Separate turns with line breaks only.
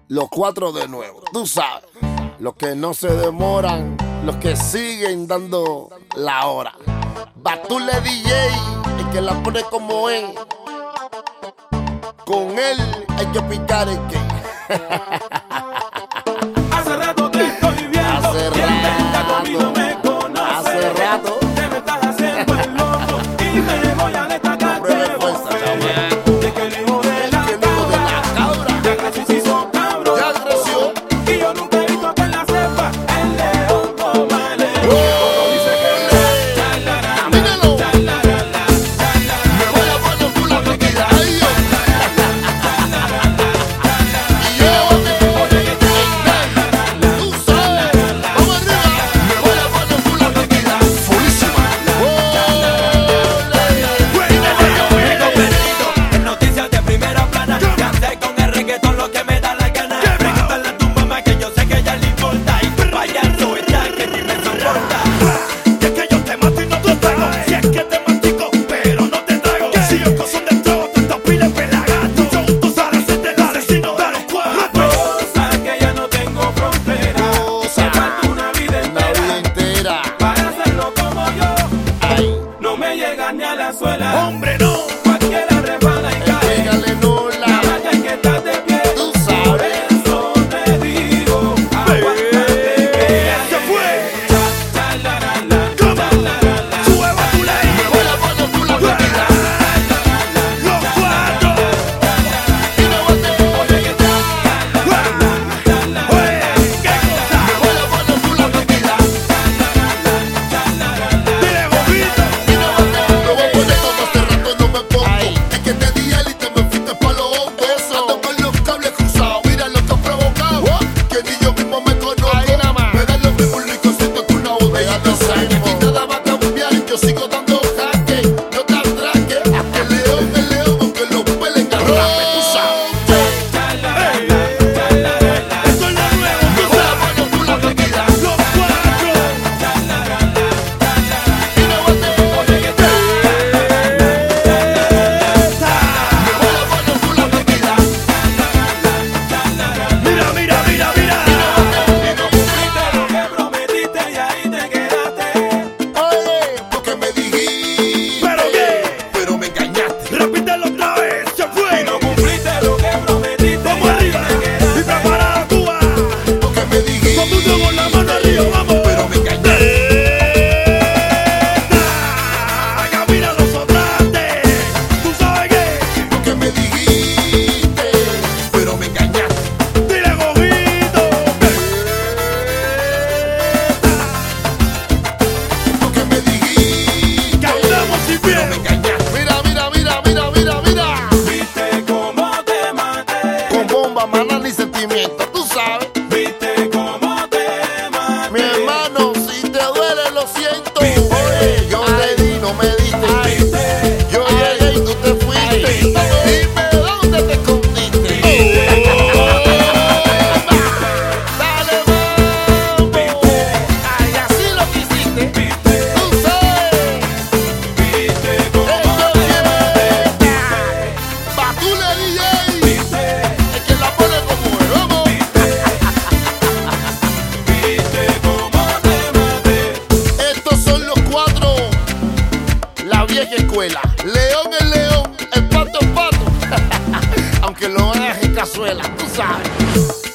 Los cuatro de nuevo, tú sabes. Los que no se demoran, los que siguen dando la hora. Batule DJ, el que la pone como es. Con él hay que picar el que.
Hace rato te estoy viendo.
Hace
Quien venga conmigo
rato.
me conoce.
Hace rato.
Te me estás haciendo el loco y me voy a destacar.
Pruebe fuerza, chamaco.
De que el hijo de la
Que el hijo de la cabra
ya casi se hizo cabro.
ya creció.
Y yo nunca he visto que en la cepa el león coma el león.
¡Oh!
Dice que
Dímelo. Me voy a poner full la tequila. Ay, yo. Y yo, tú sabes. Vamos arriba. Me voy a poner full la tequila. Fullísima.
en noticias de primera plana, ya sé con el reggaetón lo que me da la gana. Pregúntale a tu mamá que yo sé que ella le importa. Y payaso está que ni me soporta. Y es que yo te mato y no te trago. Si es que te mastico, pero no te trago. Si yo coso de trago, tú estás pile pelagato. Yo tú sabes ser el asesino de los cuatro. Sabes que ya no tengo frontera. Se falta una vida
Una vida
entera
entera.
para hacerlo como yo.
Ay,
No me llega ni a la suela. ¡Hombre, no! Cualquiera resbala y cae.
pégale Nola.
Nada más que hay que estar de pie.
Tú
Por
sabes.
eso te digo, aguántate que se fue. Sube Batuley.
Me voy a poner full la tequila.
Los cuatro.
Y me voy a tener.
¿Qué cosa?
Me voy a poner full la tequila.
Dile, Bobito.
Y me voy a poner como hace rato no me pongo. Es que te di el y te me fuiste pa' los hongos. Ando con los cables cruzados, mira lo que ha provocado. Que ni yo mismo me conozco. Me dan los mismos licositos que una botellita de sangre. Y nada va a cambiar, yo sigo dando jaque. No te atraques, el león, aunque lo pelen arrape, tú sabes.
Esto es lo nuevo,
Me
tú
voy a
sabes.
poner full la tequila.
Los cuatro.
Y me voy a tener. Me voy a poner full la tequila.
Mira, mira, mira, mira.
Y no
Cumpliste lo que prometiste y ahí te quedaste.
oye, porque me dijiste.
¿Pero qué?
Pero me engañaste.
Repítelo otra vez, se fue. Y no cumpliste lo que prometiste. Vamos arriba. Y preparada tú vas.
Porque me dijiste.
Todo mundo con la mano arriba, vamos.
Pero me engañaste.
Camina los sotraste. ¿Tú sabes qué?
Porque me dijiste. Pero me engañaste.
Dile, Bobito.
Porque me dijiste.
Que andamos sin
Pero me
miedo.
engañaste. Mira, mira, mira, mira, mira, mira.
Viste cómo te maté.
Con bomba, maná ni sentimiento. Tú sabes.
Viste cómo te maté.
Mi hermano, si te duele, lo siento. Oye, yo te di, no me diste.
Viste.
Yo llegué y tú te fuiste. Dime dónde te escondiste. Dale, mambo. Ay, así lo que hiciste. Tú sabes.
Viste cómo
Esto
te
es
maté.
fiesta. Batule DJ.
Viste.
El que la pone como es. Vamos.
Viste cómo te maté.
Estos son los cuatro. La vieja escuela. León es león. El pato es pato. Aunque lo hagas en cazuela. Tú sabes.